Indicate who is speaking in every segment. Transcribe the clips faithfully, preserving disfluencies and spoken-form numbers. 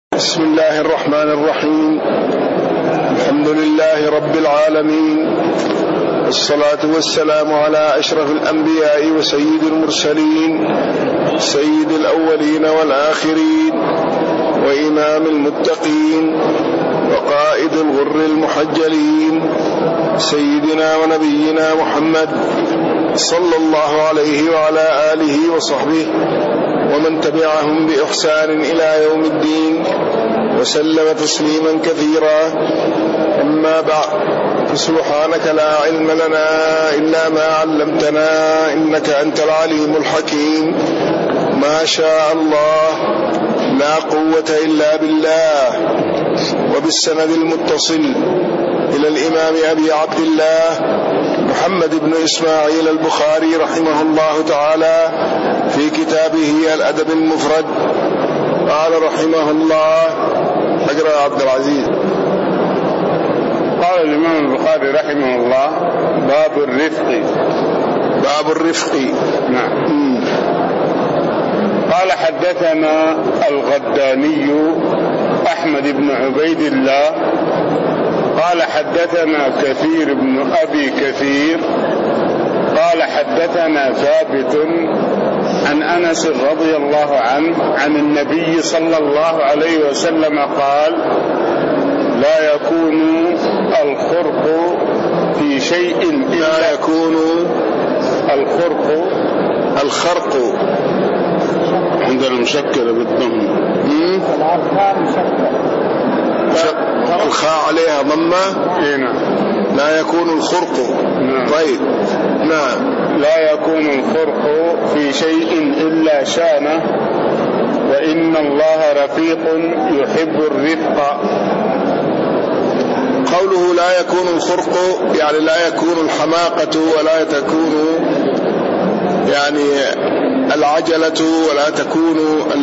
Speaker 1: بسم الله الرحمن الرحيم. الحمد لله رب العالمين، والصلاة والسلام على أشرف الأنبياء وسيد المرسلين، سيد الأولين والآخرين، وإمام المتقين، وقائد الغر المحجلين، سيدنا ونبينا محمد صلى الله عليه وعلى آله وصحبه ومن تبعهم بإحسان إلى يوم الدين، وسلم تسليما كثيرا. أما بعد، فسبحانك لا علم لنا إلا ما علمتنا إنك أنت العليم الحكيم. ما شاء الله لا قوة إلا بالله. وبالسند المتصل إلى الإمام أبي عبد الله محمد بن إسماعيل البخاري رحمه الله تعالى في كتابه الأدب المفرد، قال رحمه الله: أقرأ عبد العزيز.
Speaker 2: قال الإمام البخاري رحمه الله: باب الرفق.
Speaker 1: باب الرفق.
Speaker 2: نعم. قال: حدثنا الغداني أحمد بن عبيد الله قال: حدثنا كثير بن أبي كثير قال: حدثنا ثابت عن أنس رضي الله عنه عن النبي صلى الله عليه وسلم قال: لا يكون الخرق في شيء إلا
Speaker 1: لا يكون
Speaker 2: الخرق
Speaker 1: الخرق
Speaker 2: عندنا مشكلة بالضم،
Speaker 1: الخاء عليها ضمة.
Speaker 2: هنا
Speaker 1: لا يكون الخرق.
Speaker 2: نعم.
Speaker 1: طيب. نعم.
Speaker 2: لا يكون الخرق في شيء إلا شانه، وإن الله رفيق يحب الرفق.
Speaker 1: قوله لا يكون الخرق يعني لا يكون الحماقة، ولا تكون يعني العجلة، ولا تكون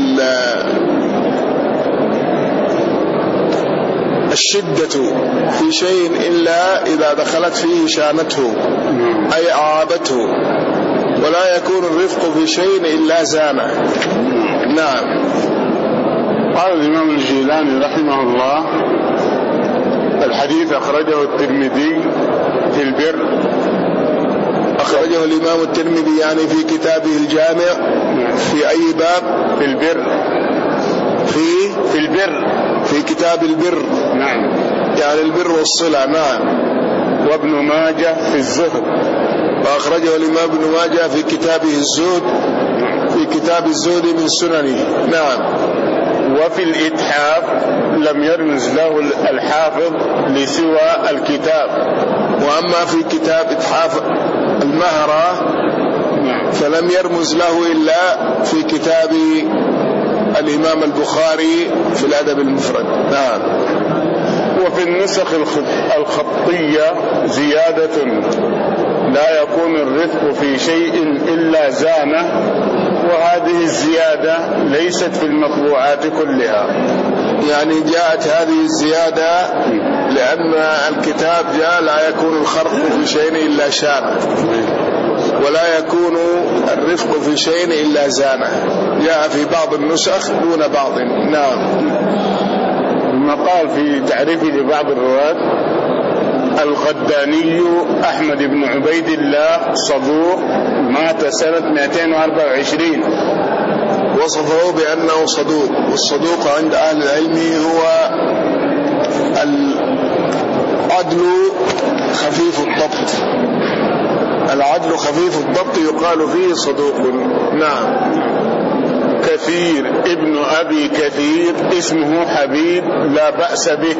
Speaker 1: الشدة في شيء إلا إذا دخلت فيه شانته أي أعابته، ولا يكون الرفق في شيء إلا زانه. نعم.
Speaker 2: قال الإمام الجيلاني رحمه الله: الحديث أخرجه الترمذي في البر.
Speaker 1: أخرجه الإمام الترمذي يعني في كتابه الجامع. في أي باب؟
Speaker 2: في البر.
Speaker 1: في
Speaker 2: في البر
Speaker 1: في كتاب البر.
Speaker 2: نعم.
Speaker 1: يعني البر والصلة. نعم.
Speaker 2: وابن ماجه في الزهد.
Speaker 1: وأخرجه الإمام ابن ماجه في كتابه الزهد، في كتاب الزهد من سننه. نعم.
Speaker 2: وفي الإتحاف لم يرمز له الحافظ لسوى الكتاب.
Speaker 1: وأما في كتاب إتحاف المهرة فلم يرمز له إلا في كتاب الإمام البخاري في الأدب المفرد. نعم.
Speaker 2: وفي النسخ الخطية زيادة: لا يكون الرفق في شيء إلا زانه، وهذه الزيادة ليست في المطبوعات كلها.
Speaker 1: يعني جاءت هذه الزيادة لأن الكتاب جاء لا يكون الخرق في شيء إلا شانه، ولا يكون الرفق في شيء إلا زانه. جاء في بعض النسخ دون بعض. نعم.
Speaker 2: ثم قال في تعريفه لبعض الرواة: الغداني أحمد بن عبيد الله صدوق، مات سنة مئتين وأربعة وعشرين.
Speaker 1: وصفه بأنه صدوق، والصدوق عند أهل العلم هو العدل خفيف الضبط. العدل خفيف الضبط يقال فيه صدوق. نعم.
Speaker 2: كثير ابن أبي كثير اسمه حبيب لا بأس به.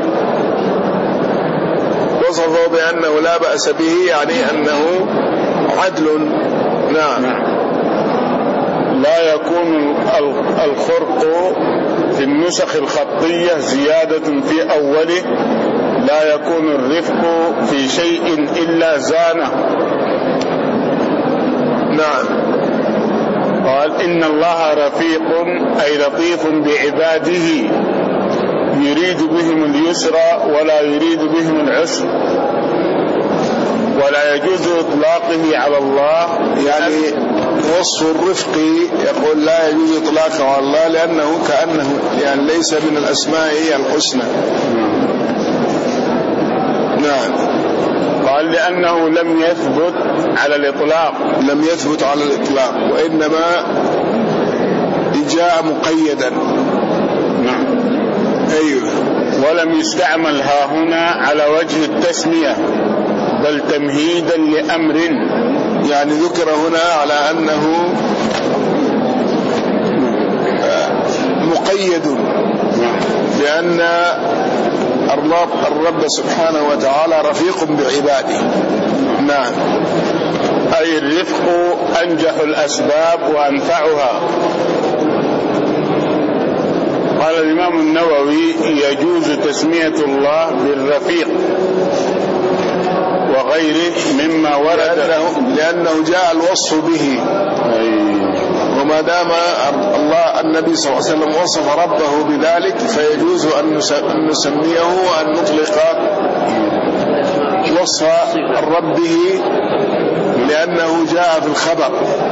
Speaker 1: وصفه بأنه لا بأس به يعني أنه عدل. نعم.
Speaker 2: لا يكون الخرق في النسخ الخطية زيادة في أوله: لا يكون الرفق في شيء إلا زانه.
Speaker 1: نعم.
Speaker 2: قال: إن الله رفيق أي لطيف بعباده، يريد بهم اليسر ولا يريد بهم العسر، ولا يجوز إطلاقه على الله.
Speaker 1: يعني وصف الرفق يقول لا يجوز إطلاقه على الله لأنه كأنه يعني ليس من الأسماء الحسنى. نعم.
Speaker 2: قال لأنه لم يثبت على الإطلاق،
Speaker 1: لم يثبت على الإطلاق وإنما جاء مقيدا.
Speaker 2: نعم.
Speaker 1: أيوه.
Speaker 2: ولم يستعمل ها هنا على وجه التسمية بل تمهيدا لأمر،
Speaker 1: يعني ذكر هنا على أنه مقيد لأن الرب سبحانه وتعالى رفيق بعباده. نعم.
Speaker 2: أي الرفق أنجح الأسباب وأنفعها. قال الإمام النووي يجوز تسمية الله بالرفيق وغيره مما ورد
Speaker 1: لأنه, لأنه جاء الوصف به. وما دام الله النبي صلى الله عليه وسلم وصف ربه بذلك فيجوز أن نسميه وأن نطلق وصف الرب به لأنه جاء في الخبر،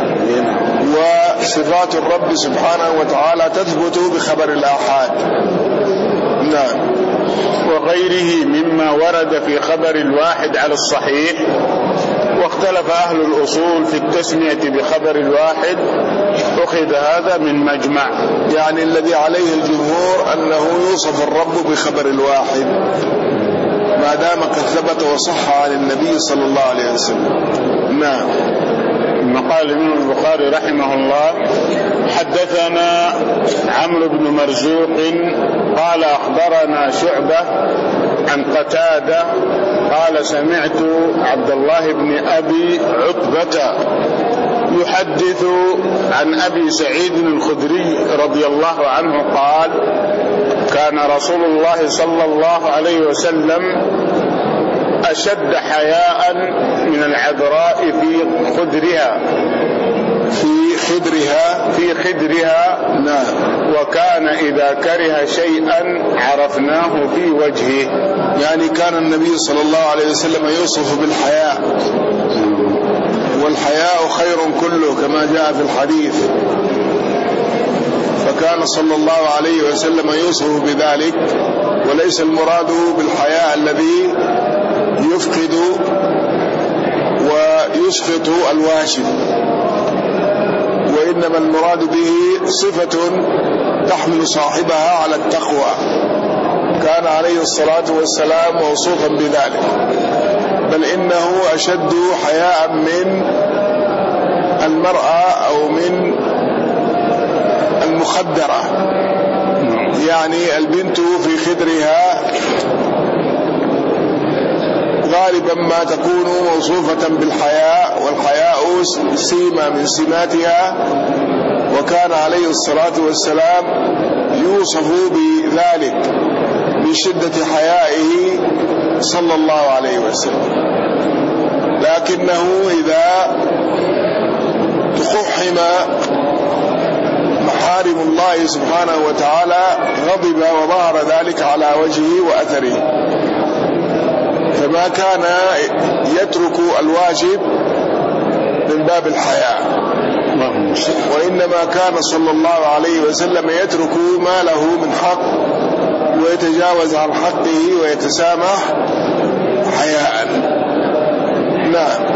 Speaker 1: وصفات الرب سبحانه وتعالى تثبت بخبر الآحاد. نعم.
Speaker 2: وغيره مما ورد في خبر الواحد على الصحيح. واختلف أهل الأصول في التسمية بخبر الواحد، أخذ هذا من مجمع.
Speaker 1: يعني الذي عليه الجمهور أنه يوصف الرب بخبر الواحد ما دام قد ثبت وصح عن النبي صلى الله عليه وسلم. نعم.
Speaker 2: قال الإمام البخاري رحمه الله حدثنا عمرو بن مرزوق قال أخبرنا شعبة عن قتادة قال سمعت عبد الله بن أبي عتبة يحدث عن أبي سعيد الخدري رضي الله عنه قال كان رسول الله صلى الله عليه وسلم أشد حياء من العذراء في خدرها
Speaker 1: في خدرها
Speaker 2: في خدرها
Speaker 1: نعم.
Speaker 2: وكان إذا كره شيئا عرفناه في وجهه.
Speaker 1: يعني كان النبي صلى الله عليه وسلم يوصف بالحياء، والحياء خير كله كما جاء في الحديث، فكان صلى الله عليه وسلم يوصف بذلك، وليس المراد بالحياء الذي يفقد ويسقط الواجب، وإنما المراد به صفة تحمل صاحبها على التقوى. كان عليه الصلاة والسلام موصوفا بذلك، بل إنه أشد حياء من المرأة أو من المخدرة. يعني البنت في خدرها غالبا ما تكون موصوفة بالحياء، والحياء سيمة من سماتها، وكان عليه الصلاة والسلام يوصف بذلك من شدة حيائه صلى الله عليه وسلم. لكنه إذا تقحم محارم الله سبحانه وتعالى غضب وظهر ذلك على وجهه وأثره، فما كان يترك الواجب من باب الحياء، وإنما كان صلى الله عليه وسلم يترك ما له من حق ويتجاوز عن حقه ويتسامح حياء. نعم.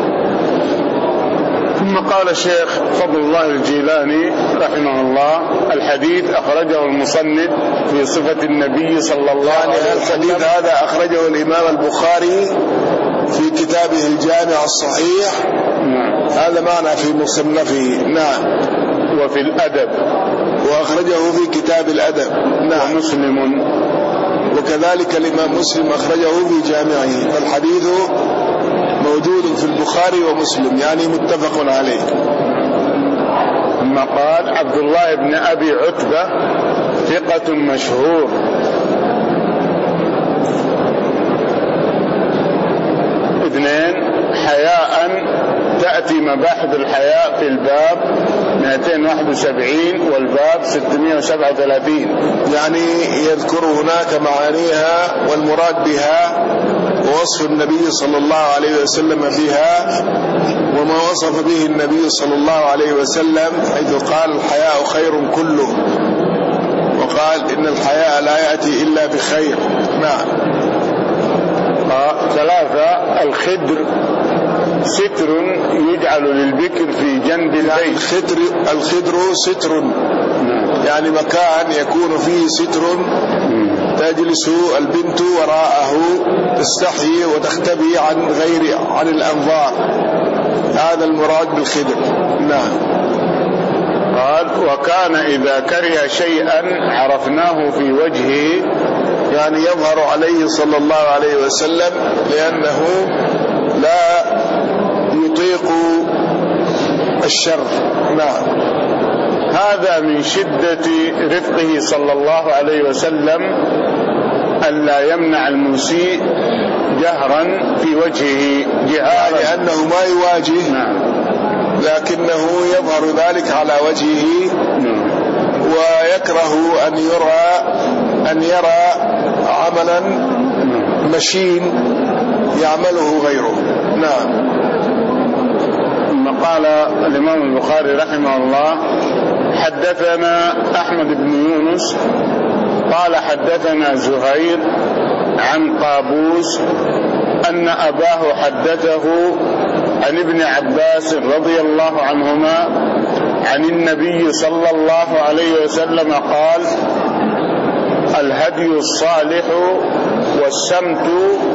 Speaker 2: ثم قال الشيخ فضل الله الجيلاني رحمه الله الحديث أخرجه المصنف في صفة النبي صلى الله عليه وسلم.
Speaker 1: الحديث هذا أخرجه الإمام البخاري في كتابه الجامع الصحيح.
Speaker 2: نعم.
Speaker 1: هذا معنى في مصنفه. نعم.
Speaker 2: وفي الأدب،
Speaker 1: وأخرجه في كتاب الأدب. نعم.
Speaker 2: ومسلم،
Speaker 1: وكذلك الإمام مسلم أخرجه في جامعه، فالحديث موجود في البخاري ومسلم، يعني متفق عليه.
Speaker 2: ثم قال عبد الله بن أبي عتبة ثقة مشهور. اثنين، حياء تأتي مباحث الحياء في الباب مئتين وواحد وسبعين والباب ستمائة وسبعة وثلاثين.
Speaker 1: يعني يذكر هناك معانيها، والمراد بها ووصف النبي صلى الله عليه وسلم بها وما وصف به النبي صلى الله عليه وسلم، حيث قال الحياء خير كله، وقال إن الحياء لا يأتي إلا بخير. نعم.
Speaker 2: آه ثلاثة، الخدر ستر يجعل للبكر في جنب البيت.
Speaker 1: يعني الخدر, الخدر ستر، يعني مكان يكون فيه ستر تجلس البنت وراءه تستحي وتختبي عن غير عن الأنظار، هذا المراد بالخدر. نعم.
Speaker 2: قال وكان إذا كره شيئا عرفناه في وجهه،
Speaker 1: يعني يظهر عليه صلى الله عليه وسلم لأنه لا يطيق الشر. نعم.
Speaker 2: هذا من شدة رفقه صلى الله عليه وسلم ألا يمنع المسيء جهرا في وجهه جهارا،
Speaker 1: لأنه ما يواجه. نعم. لكنه يظهر ذلك على وجهه. نعم. ويكره أن يرى أن يرى عملا مشين يعمله غيره. نعم.
Speaker 2: ثم قال الإمام البخاري رحمه الله حدثنا أحمد بن يونس قال حدثنا زهير عن قابوس أن أباه حدثه عن ابن عباس رضي الله عنهما عن النبي صلى الله عليه وسلم قال الهدي الصالح والسمت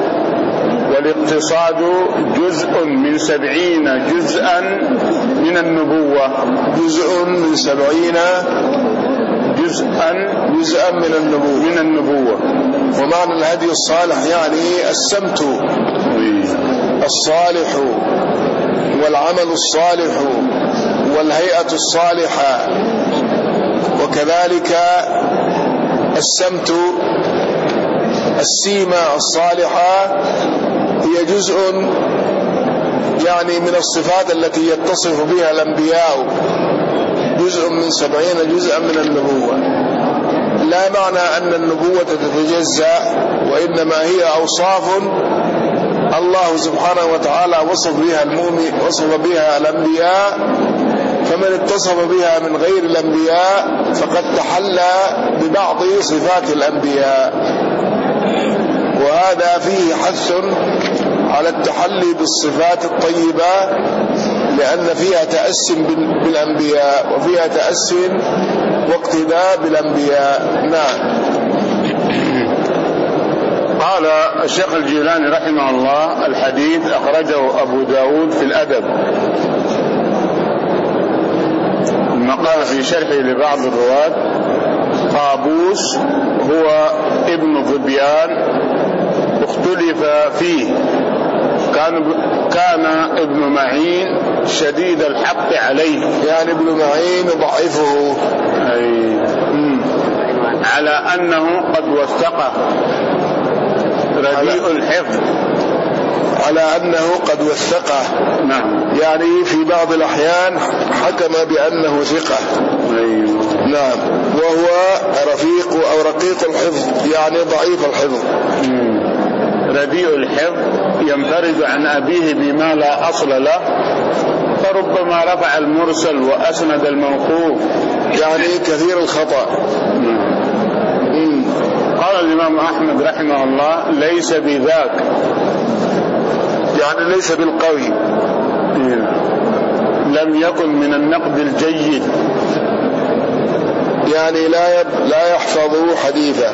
Speaker 2: والاقتصاد جزء من سبعين جزءا من النبوة.
Speaker 1: جزء من سبعين
Speaker 2: جزءا
Speaker 1: جزءا من النبوة
Speaker 2: من النبوة.
Speaker 1: ومعنى الهدي الصالح يعني السمت الصالح والعمل الصالح والهيئة الصالحة، وكذلك السمت السيمة الصالحة هي جزء يعني من الصفات التي يتصف بها الأنبياء، جزء من سبعين جزءا من النبوة. لا معنى أن النبوة تتجزأ، وإنما هي أوصاف الله سبحانه وتعالى وصف بها المؤمن وصف بها الأنبياء، فمن اتصف بها من غير الأنبياء فقد تحلى ببعض صفات الأنبياء، وهذا فيه حث على التحلي بالصفات الطيبة، لأن فيها تأسي بالأنبياء وفيها تأسي واقتداء بالأنبياء. نعم.
Speaker 2: قال الشيخ الجيلاني رحمه الله الحديث أخرجه أبو داود في الأدب، ثم قال في شرحه لبعض الرواة قابوس هو ابن ظبيان اختلف فيه، كان كان ابن معين شديد الحق عليه،
Speaker 1: يعني ابن معين ضعيفه
Speaker 2: أي على أنه قد وثقه رديء الحفظ،
Speaker 1: على أنه قد وثقه.
Speaker 2: نعم.
Speaker 1: يعني في بعض الأحيان حكم بأنه ثقة.
Speaker 2: أيوه.
Speaker 1: نعم. وهو رفيق أو رقيق الحفظ، يعني ضعيف الحفظ.
Speaker 2: مم. رديء الحفظ ينفرد عن أبيه بما لا أصل له، فربما رفع المرسل وأسند الموقوف،
Speaker 1: يعني كثير الخطأ.
Speaker 2: مم. قال الإمام أحمد رحمه الله ليس بذاك،
Speaker 1: يعني ليس بالقوي.
Speaker 2: لم يكن من النقد الجيد،
Speaker 1: يعني لا يب... لا يحفظ حديثه.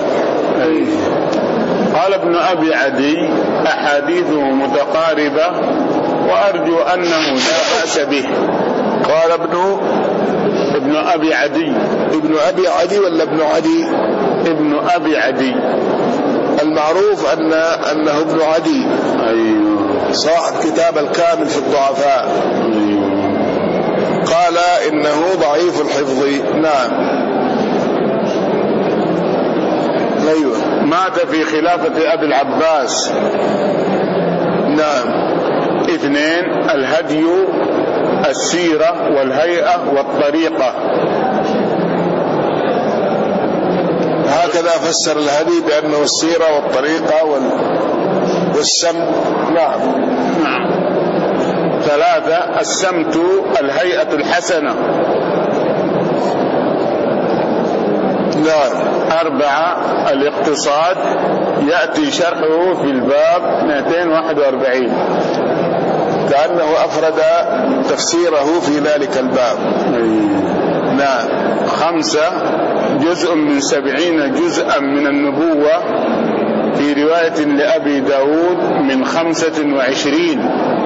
Speaker 2: قال ابن أبي عدي أحاديثه متقاربة وأرجو أنه لا بأس به.
Speaker 1: قال ابن
Speaker 2: ابن أبي عدي.
Speaker 1: ابن أبي عدي ولا ابن عدي؟
Speaker 2: ابن أبي عدي
Speaker 1: المعروف أن أنه ابن عدي.
Speaker 2: أيوه.
Speaker 1: صاحب كتاب الكامل في الضعفاء.
Speaker 2: أيوه.
Speaker 1: قال إنه ضعيف الحفظ. نعم. أيوه.
Speaker 2: مات في خلافة أبي العباس.
Speaker 1: نعم.
Speaker 2: اثنين الهدي السيرة والهيئة والطريقة.
Speaker 1: هكذا فسر الهدي بأنه السيرة والطريقة والسمت. نعم.
Speaker 2: نعم. ثلاثة السمت الهيئة الحسنة.
Speaker 1: نعم.
Speaker 2: أربعة الاقتصاد، يأتي شرحه في الباب مئتين وواحد وأربعين،
Speaker 1: كأنه أفرد تفسيره في ذلك الباب. نعم.
Speaker 2: خمسة جزء من سبعين جزءا من النبوة في رواية لأبي داود من خمسة وعشرين،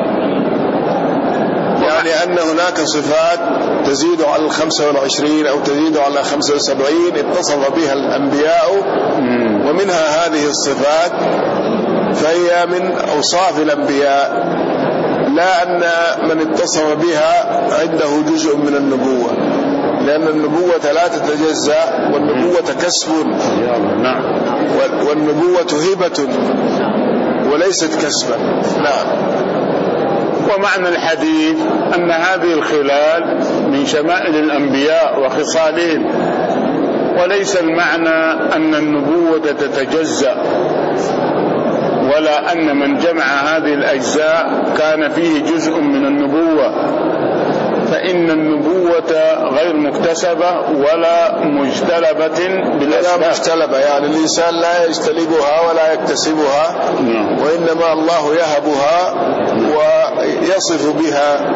Speaker 1: يعني أن هناك صفات تزيد على الخمسة والعشرين أو تزيد على خمسة وسبعين اتصف بها الأنبياء، ومنها هذه الصفات، فهي من أوصاف الأنبياء، لا أن من اتصف بها عنده جزء من النبوة، لأن النبوة لا تتجزأ، والنبوة كسب، والنبوة هبة وليست كسبا. نعم.
Speaker 2: ومعنى الحديث أن هذه الخلال من شمائل الأنبياء وخصالهم، وليس المعنى أن النبوة تتجزأ، ولا أن من جمع هذه الأجزاء كان فيه جزء من النبوة، فإن النبوة غير مكتسبة ولا مجتلبة بالأسباب.
Speaker 1: لا مجتلبة، يعني الإنسان لا يجتلبها ولا يكتسبها، وإنما الله يهبها ويصف بها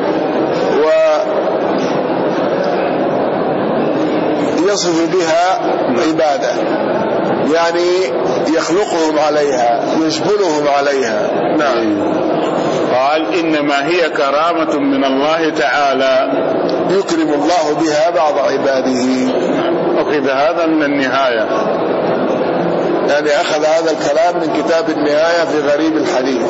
Speaker 1: ويصف بها عباده، يعني يخلقهم عليها، يجبلهم عليها. نعم.
Speaker 2: قال إنما هي كرامة من الله تعالى
Speaker 1: يكرم الله بها بعض عباده.
Speaker 2: أخذ هذا من النهاية،
Speaker 1: يعني أخذ هذا الكلام من كتاب النهاية في غريب الحديث.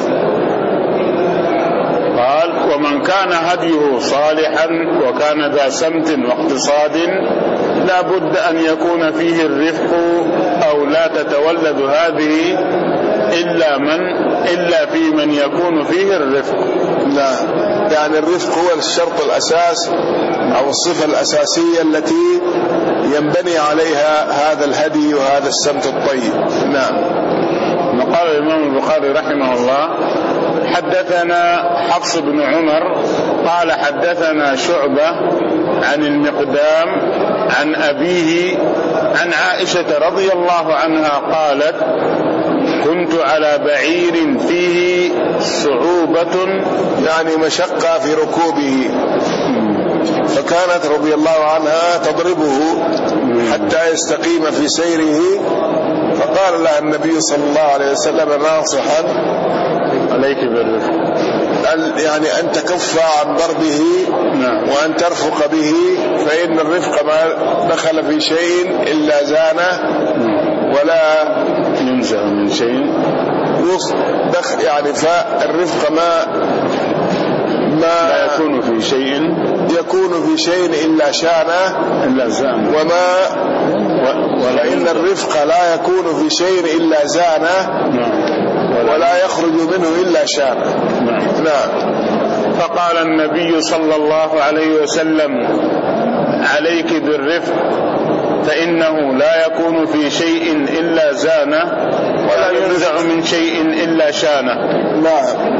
Speaker 2: قال ومن كان هديه صالحا وكان ذا سمت واقتصاد لا بد أن يكون فيه الرفق، أو لا تتولد هذه إلا من إلا في من يكون فيه الرفق.
Speaker 1: لا، يعني الرفق هو الشرط الأساس أو الصفة الأساسية التي ينبني عليها هذا الهدي وهذا السمت الطيب. نعم.
Speaker 2: قال الإمام البخاري رحمه الله حدثنا حفص بن عمر قال حدثنا شعبة عن المقدام عن أبيه عن عائشة رضي الله عنها قالت كنت على بعير فيه صعوبة،
Speaker 1: يعني مشقة في ركوبه، فكانت رضي الله عنها تضربه حتى يستقيم في سيره، فقال لها النبي صلى الله عليه وسلم ناصحا
Speaker 2: عليك بالرفق،
Speaker 1: يعني أن تكف عن ضربه وأن ترفق به، فإن الرفق ما دخل في شيء إلا زانه ولا
Speaker 2: ينزع من شيء
Speaker 1: دخل، يعني فالرفق ما ما
Speaker 2: لا يكون في شيء
Speaker 1: يكون في شيء إلا شانه
Speaker 2: إلا زانه،
Speaker 1: وما وإن الرفق لا يكون في شيء إلا زانه ولا يخرج منه إلا شانه. نعم.
Speaker 2: فقال النبي صلى الله عليه وسلم عليك بالرفق فإنه لا يكون في شيء إلا زانه ولا ينزع من شيء إلا شانه.
Speaker 1: نعم.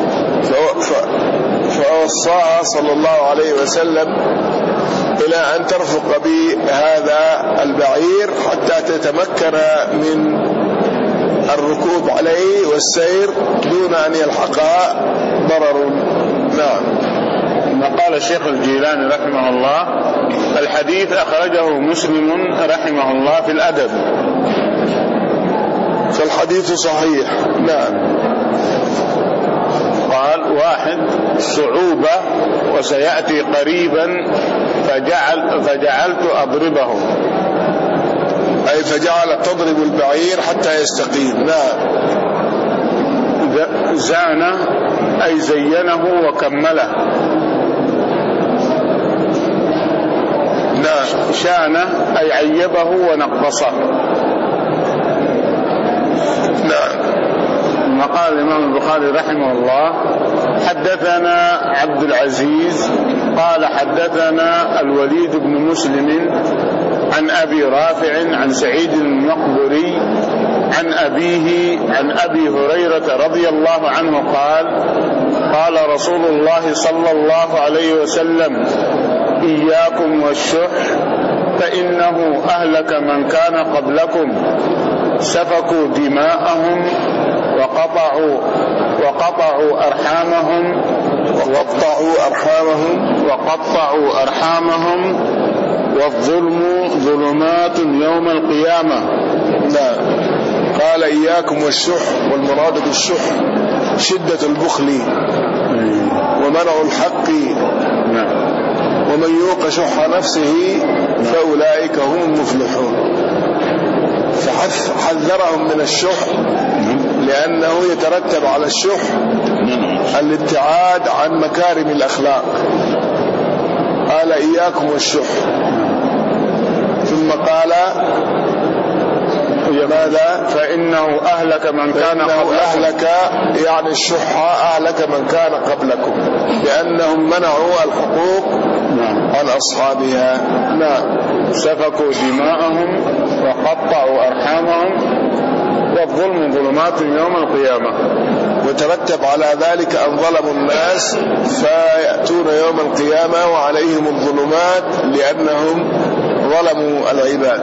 Speaker 1: فوصاها صلى الله عليه وسلم إلى أن ترفق بهذا البعير حتى تتمكن من الركوب عليه والسير دون أن يلحقها ضرر. نعم.
Speaker 2: قال الشيخ الجيلاني رحمه الله الحديث أخرجه مسلم رحمه الله في الأدب،
Speaker 1: فالحديث صحيح. نعم.
Speaker 2: قال واحد صعوبة وسيأتي قريبا فجعل فجعلت أضربه،
Speaker 1: أي فجعلت تضرب البعير حتى يستقيم. نعم.
Speaker 2: زانه أي زينه وكمله.
Speaker 1: نعم.
Speaker 2: شانه أي عيبه ونقصه.
Speaker 1: نعم.
Speaker 2: وقال الإمام البخاري رحمه الله حدثنا عبد العزيز قال حدثنا الوليد بن مسلم عن أبي رافع عن سعيد المقبري عن أبيه عن أبي هريرة رضي الله عنه قال قال رسول الله صلى الله عليه وسلم إياكم والشح فإنه أهلك من كان قبلكم سفكوا دماءهم وقطعوا وقطعوا أرحامهم
Speaker 1: وقطعوا أرحامهم
Speaker 2: وقطعوا أرحامهم والظلم ظلمات يوم القيامة.
Speaker 1: لا قال إياكم والشح، والمراد بالشح شدة البخل ومنع الحق، ومن يوق شح نفسه فأولئك هم المفلحون. فحذرهم من الشح لأنه يترتب على الشح الابتعاد عن مكارم الأخلاق. قال إياكم والشح، ثم قال ماذا؟
Speaker 2: فإنه أهلك من كان قبلكم.
Speaker 1: أهلك يعني الشح أهلك من كان قبلكم لأنهم منعوا الحقوق عن أصحابها.
Speaker 2: نعم، سفكوا دماءهم وقطعوا أرحامهم والظلم ظلمات يوم القيامة.
Speaker 1: وترتب على ذلك أن ظلموا الناس فيأتون يوم القيامة وعليهم الظلمات لأنهم ظلموا العباد.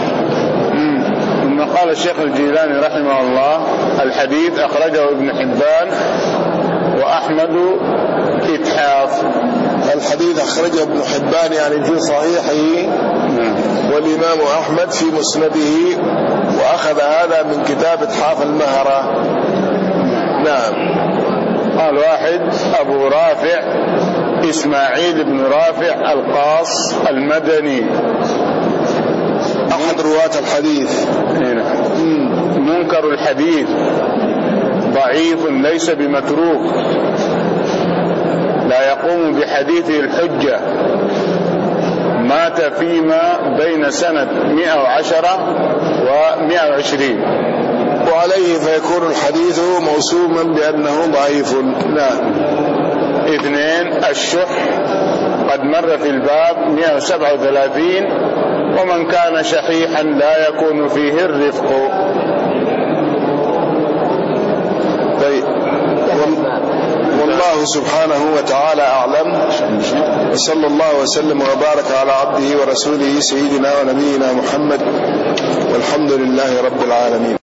Speaker 2: ثم قال الشيخ الجيلاني رحمه الله الحديث أخرجه ابن حبان وأحمد إتحاف.
Speaker 1: الحديث أخرجه ابن حبان يعني في صحيحه، والإمام أحمد في مسنده، وأخذ هذا من كتاب إتحاف المهرة. نعم.
Speaker 2: قال واحد أبو رافع إسماعيل بن رافع القاص المدني
Speaker 1: أحد رواة الحديث.
Speaker 2: منكر الحديث ضعيف ليس بمتروك، لا يقوم بحديثه الحجة، مات فيما بين سنة مئة وعشرة ومئة وعشرين،
Speaker 1: وعليه فيكون الحديث موسوما بأنه ضعيف. نعم.
Speaker 2: اثنين الشح قد مر في الباب مئة وسبعة وثلاثين، ومن كان شحيحا لا يكون فيه الرفق.
Speaker 1: طيب، والله سبحانه وتعالى أعلم، وصلى الله وسلم وبارك على عبده ورسوله سيدنا ونبينا محمد، والحمد لله رب العالمين.